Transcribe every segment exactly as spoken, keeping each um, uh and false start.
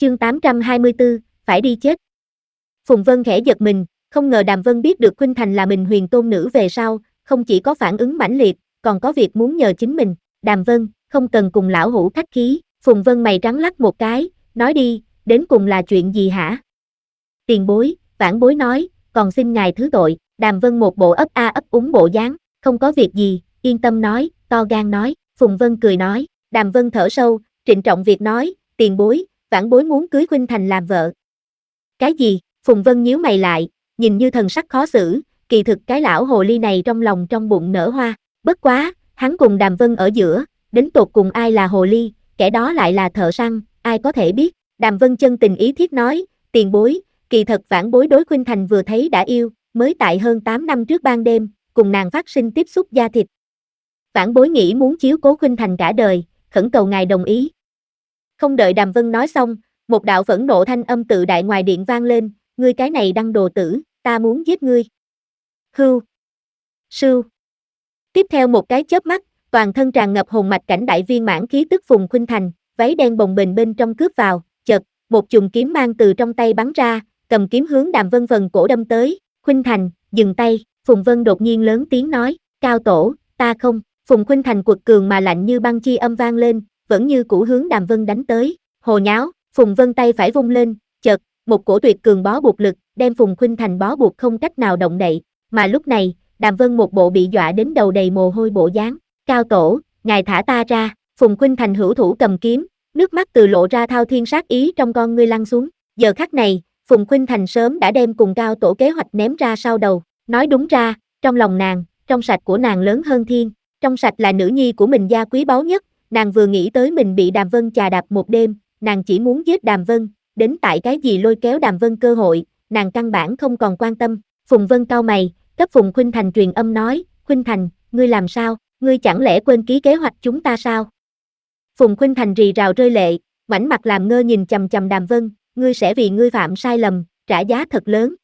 Chương tám trăm hai mươi tư, phải đi chết. Phùng Vân khẽ giật mình, không ngờ Đàm Vân biết được Khuynh Thành là mình huyền tôn nữ về sau, không chỉ có phản ứng mãnh liệt, còn có việc muốn nhờ chính mình. Đàm Vân, không cần cùng lão hủ khách khí. Phùng Vân mày trắng lắc một cái, nói đi, đến cùng là chuyện gì hả? Tiền bối, vãn bối nói, còn xin ngài thứ tội. Đàm Vân một bộ ấp a ấp úng bộ dáng, không có việc gì, yên tâm nói, to gan nói. Phùng Vân cười nói. Đàm Vân thở sâu, trịnh trọng việc nói, tiền bối, vãn bối muốn cưới Khuynh Thành làm vợ. Cái gì? Phùng Vân nhíu mày lại, nhìn như thần sắc khó xử, kỳ thực cái lão hồ ly này trong lòng trong bụng nở hoa. Bất quá, hắn cùng Đàm Vân ở giữa, đến tột cùng ai là hồ ly, kẻ đó lại là thợ săn, ai có thể biết. Đàm Vân chân tình ý thiết nói, tiền bối, kỳ thật vãn bối đối Khuynh Thành vừa thấy đã yêu, mới tại hơn tám năm trước ban đêm, cùng nàng phát sinh tiếp xúc da thịt. Vãn bối nghĩ muốn chiếu cố Khuynh Thành cả đời, khẩn cầu ngài đồng ý. Không đợi Đàm Vân nói xong, một đạo phẫn nộ thanh âm tự đại ngoài điện vang lên, ngươi cái này đăng đồ tử, ta muốn giết ngươi. Hưu. Sưu. Tiếp theo một cái chớp mắt, toàn thân tràn ngập hồn mạch cảnh đại viên mãn khí tức Phùng Khuynh Thành, váy đen bồng bềnh bên trong cướp vào, chợt, một chùm kiếm mang từ trong tay bắn ra, cầm kiếm hướng Đàm Vân phần cổ đâm tới. Khuynh Thành, dừng tay. Phùng Vân đột nhiên lớn tiếng nói, cao tổ, ta không. Phùng Khuynh Thành quật cường mà lạnh như băng chi âm vang lên, vẫn như cũ hướng Đàm Vân đánh tới. Hồ nháo. Phùng Vân tay phải vung lên, chợt, một cổ tuyệt cường bó buộc lực, đem Phùng Khuynh Thành bó buộc không cách nào động đậy, mà lúc này, Đàm Vân một bộ bị dọa đến đầu đầy mồ hôi bộ dáng. Cao tổ, ngài thả ta ra. Phùng Khuynh Thành hữu thủ cầm kiếm, nước mắt từ lộ ra thao thiên sát ý trong con ngươi lăn xuống. Giờ khắc này, Phùng Khuynh Thành sớm đã đem cùng cao tổ kế hoạch ném ra sau đầu, nói đúng ra, trong lòng nàng, trong sạch của nàng lớn hơn thiên, trong sạch là nữ nhi của mình gia quý báu nhất, nàng vừa nghĩ tới mình bị Đàm Vân chà đạp một đêm, nàng chỉ muốn giết Đàm Vân, đến tại cái gì lôi kéo Đàm Vân cơ hội, nàng căn bản không còn quan tâm. Phùng Vân cau mày, cấp Phùng Khuynh Thành truyền âm nói, Khuynh Thành, ngươi làm sao, ngươi chẳng lẽ quên ký kế hoạch chúng ta sao? Phùng Khuynh Thành rì rào rơi lệ, ngoảnh mặt làm ngơ nhìn chằm chằm Đàm Vân, ngươi sẽ vì ngươi phạm sai lầm, trả giá thật lớn.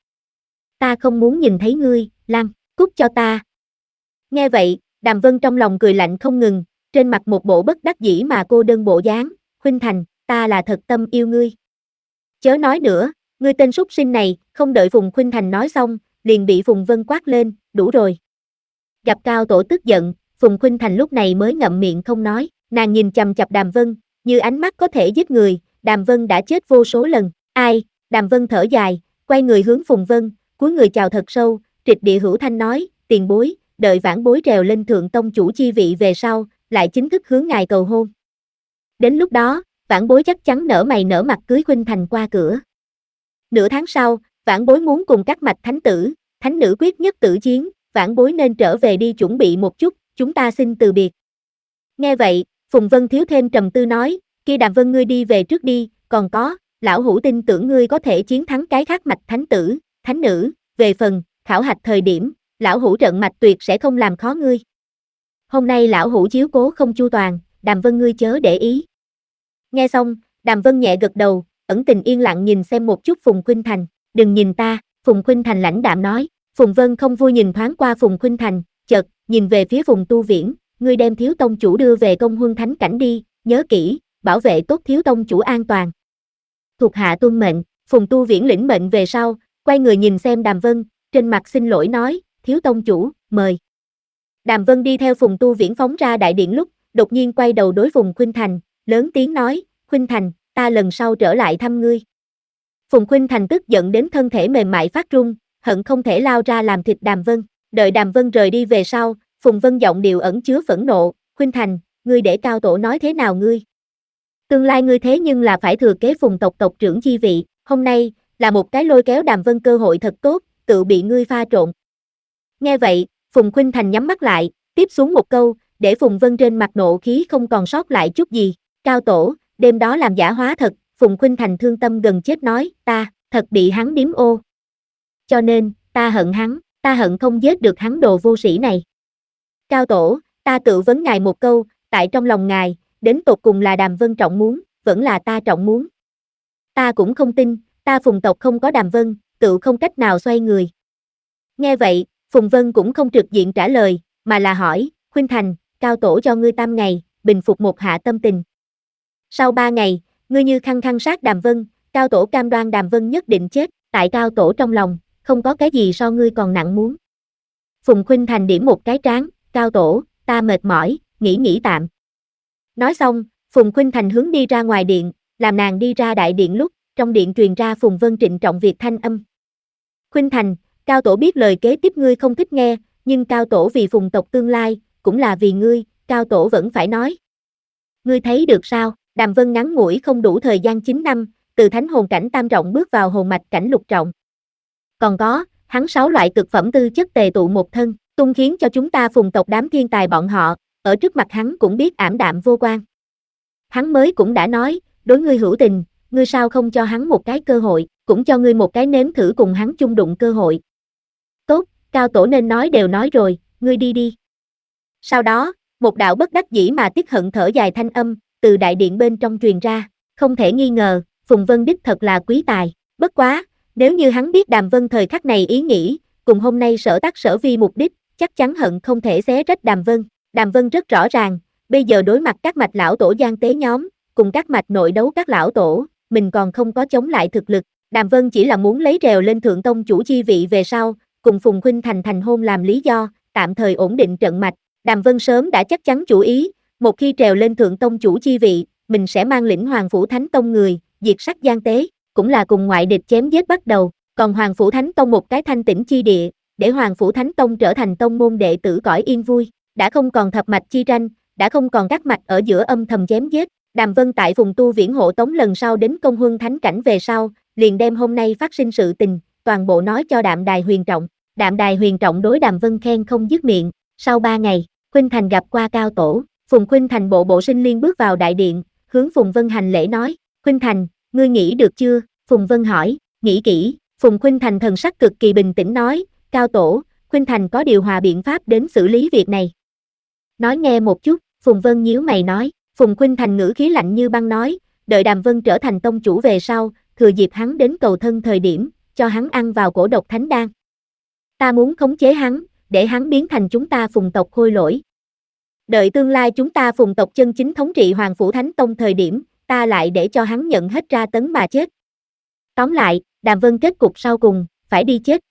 Ta không muốn nhìn thấy ngươi, lăn, cút cho ta. Nghe vậy, Đàm Vân trong lòng cười lạnh không ngừng, trên mặt một bộ bất đắc dĩ mà cô đơn bộ dáng, Khuynh Thành, ta là thật tâm yêu ngươi. Chớ nói nữa, ngươi tên súc sinh này, không đợi Phùng Khuynh Thành nói xong, liền bị Phùng Vân quát lên, đủ rồi. Gặp cao tổ tức giận, Phùng Khuynh Thành lúc này mới ngậm miệng không nói, nàng nhìn chằm chằm Đàm Vân, như ánh mắt có thể giết người, Đàm Vân đã chết vô số lần, ai, Đàm Vân thở dài, quay người hướng Phùng Vân, cúi người chào thật sâu, trịch địa hữu thanh nói, tiền bối, đợi vãn bối trèo lên thượng tông chủ chi vị về sau, lại chính thức hướng ngài cầu hôn. Đến lúc đó, vãn bối chắc chắn nở mày nở mặt cưới Khuynh Thành qua cửa. Nửa tháng sau, vãn bối muốn cùng các mạch thánh tử, thánh nữ quyết nhất tử chiến, vãn bối nên trở về đi chuẩn bị một chút, chúng ta xin từ biệt. Nghe vậy, Phùng Vân thiếu thêm trầm tư nói, kia Đàm Vân ngươi đi về trước đi, còn có, lão hủ tin tưởng ngươi có thể chiến thắng cái khác mạch thánh tử, thánh nữ, về phần, khảo hạch thời điểm, lão hủ trận mạch tuyệt sẽ không làm khó ngươi. Hôm nay lão hủ chiếu cố không chu toàn, Đàm Vân ngươi chớ để ý. Nghe xong, Đàm Vân nhẹ gật đầu, ẩn tình yên lặng nhìn xem một chút Phùng Khuynh Thành, đừng nhìn ta, Phùng Khuynh Thành lãnh đạm nói. Phùng Vân không vui nhìn thoáng qua Phùng Khuynh Thành, chợt, nhìn về phía Phùng Tu Viễn, ngươi đem thiếu tông chủ đưa về công huân thánh cảnh đi, nhớ kỹ, bảo vệ tốt thiếu tông chủ an toàn. Thuộc hạ tuân mệnh. Phùng Tu Viễn lĩnh mệnh về sau, quay người nhìn xem Đàm Vân, trên mặt xin lỗi nói, thiếu tông chủ, mời. Đàm Vân đi theo Phùng Tu Viễn phóng ra đại điện lúc, đột nhiên quay đầu đối Phùng Khuynh Thành, lớn tiếng nói, Khuynh Thành, ta lần sau trở lại thăm ngươi. Phùng Khuynh Thành tức giận đến thân thể mềm mại phát run, hận không thể lao ra làm thịt Đàm Vân. Đợi Đàm Vân rời đi về sau, Phùng Vân giọng điệu ẩn chứa phẫn nộ, Khuynh Thành, ngươi để cao tổ nói thế nào ngươi? Tương lai ngươi thế nhưng là phải thừa kế Phùng tộc tộc trưởng chi vị, hôm nay, là một cái lôi kéo Đàm Vân cơ hội thật tốt, tự bị ngươi pha trộn. Nghe vậy, Phùng Khuynh Thành nhắm mắt lại, tiếp xuống một câu, để Phùng Vân trên mặt nộ khí không còn sót lại chút gì. Cao tổ, đêm đó làm giả hóa thật, Phùng Khuynh Thành thương tâm gần chết nói, ta, thật bị hắn điếm ô. Cho nên, ta hận hắn, ta hận không giết được hắn đồ vô sĩ này. Cao tổ, ta tự vấn ngài một câu, tại trong lòng ngài, đến tột cùng là Đàm Vân trọng muốn, vẫn là ta trọng muốn. Ta cũng không tin, ta Phùng tộc không có Đàm Vân, tự không cách nào xoay người. Nghe vậy, Phùng Vân cũng không trực diện trả lời, mà là hỏi, Khuynh Thành, cao tổ cho ngươi tam ngày, bình phục một hạ tâm tình. Sau ba ngày, Ngươi như khăng khăng sát Đàm Vân, Cao Tổ cam đoan Đàm Vân nhất định chết, tại Cao Tổ trong lòng, không có cái gì so ngươi còn nặng muốn. Phùng Khuynh Thành điểm một cái trán, Cao Tổ, ta mệt mỏi, nghỉ nghỉ tạm. Nói xong, Phùng Khuynh Thành hướng đi ra ngoài điện, làm nàng đi ra đại điện lúc, trong điện truyền ra Phùng Vân trịnh trọng việc thanh âm. Khuynh Thành, Cao Tổ biết lời kế tiếp ngươi không thích nghe, nhưng Cao Tổ vì Phùng tộc tương lai, cũng là vì ngươi, Cao Tổ vẫn phải nói. Ngươi thấy được sao, Đàm Vân ngắn ngủi không đủ thời gian chín năm, từ thánh hồn cảnh tam trọng bước vào hồn mạch cảnh lục trọng. Còn có, hắn sáu loại cực phẩm tư chất tề tụ một thân, tung khiến cho chúng ta Phùng tộc đám thiên tài bọn họ, ở trước mặt hắn cũng biết ảm đạm vô quan. Hắn mới cũng đã nói, đối ngươi hữu tình, ngươi sao không cho hắn một cái cơ hội, cũng cho ngươi một cái nếm thử cùng hắn chung đụng cơ hội. Tốt, Cao Tổ nên nói đều nói rồi, ngươi đi đi. Sau đó, một đạo bất đắc dĩ mà tiếc hận thở dài thanh âm, từ đại điện bên trong truyền ra, không thể nghi ngờ, Phùng Vân đích thật là quý tài, bất quá, nếu như hắn biết Đàm Vân thời khắc này ý nghĩ, cùng hôm nay sở tác sở vi mục đích, chắc chắn hận không thể xé rách Đàm Vân. Đàm Vân rất rõ ràng, bây giờ đối mặt các mạch lão tổ gian tế nhóm, cùng các mạch nội đấu các lão tổ, mình còn không có chống lại thực lực. Đàm Vân chỉ là muốn lấy rèo lên thượng tông chủ chi vị về sau, cùng Phùng Khuynh Thành thành hôn làm lý do, tạm thời ổn định trận mạch. Đàm Vân sớm đã chắc chắn chủ ý, một khi trèo lên thượng tông chủ chi vị, mình sẽ mang lĩnh Hoàng Phủ Thánh Tông người, diệt sát gian tế, cũng là cùng ngoại địch chém giết bắt đầu, còn Hoàng Phủ Thánh Tông một cái thanh tĩnh chi địa, để Hoàng Phủ Thánh Tông trở thành tông môn đệ tử cõi yên vui, đã không còn thập mạch chi tranh, đã không còn các mạch ở giữa âm thầm chém giết. Đàm Vân tại Phùng Tu Viễn hộ tống lần sau đến công huân thánh cảnh về sau, liền đem hôm nay phát sinh sự tình, toàn bộ nói cho Đạm Đài Huyền Trọng. Đạm Đài Huyền Trọng đối Đàm Vân khen không dứt miệng. Sau ba ngày, Khuynh Thành gặp qua Cao Tổ, Phùng Khuynh Thành bộ bộ sinh liên bước vào đại điện, hướng Phùng Vân hành lễ nói, Khuynh Thành, ngươi nghĩ được chưa? Phùng Vân hỏi, nghĩ kỹ. Phùng Khuynh Thành thần sắc cực kỳ bình tĩnh nói, Cao Tổ, Khuynh Thành có điều hòa biện pháp đến xử lý việc này. Nói nghe một chút, Phùng Vân nhíu mày nói, Phùng Khuynh Thành ngữ khí lạnh như băng nói, đợi Đàm Vân trở thành tông chủ về sau, thừa dịp hắn đến cầu thân thời điểm, cho hắn ăn vào cổ độc thánh đan. Ta muốn khống chế hắn, để hắn biến thành chúng ta Phùng tộc khôi lỗi. Đợi tương lai chúng ta Phùng tộc chân chính thống trị Hoàng Phủ Thánh Tông thời điểm, ta lại để cho hắn nhận hết tra tấn mà chết. Tóm lại, Đàm Vân kết cục sau cùng, phải đi chết.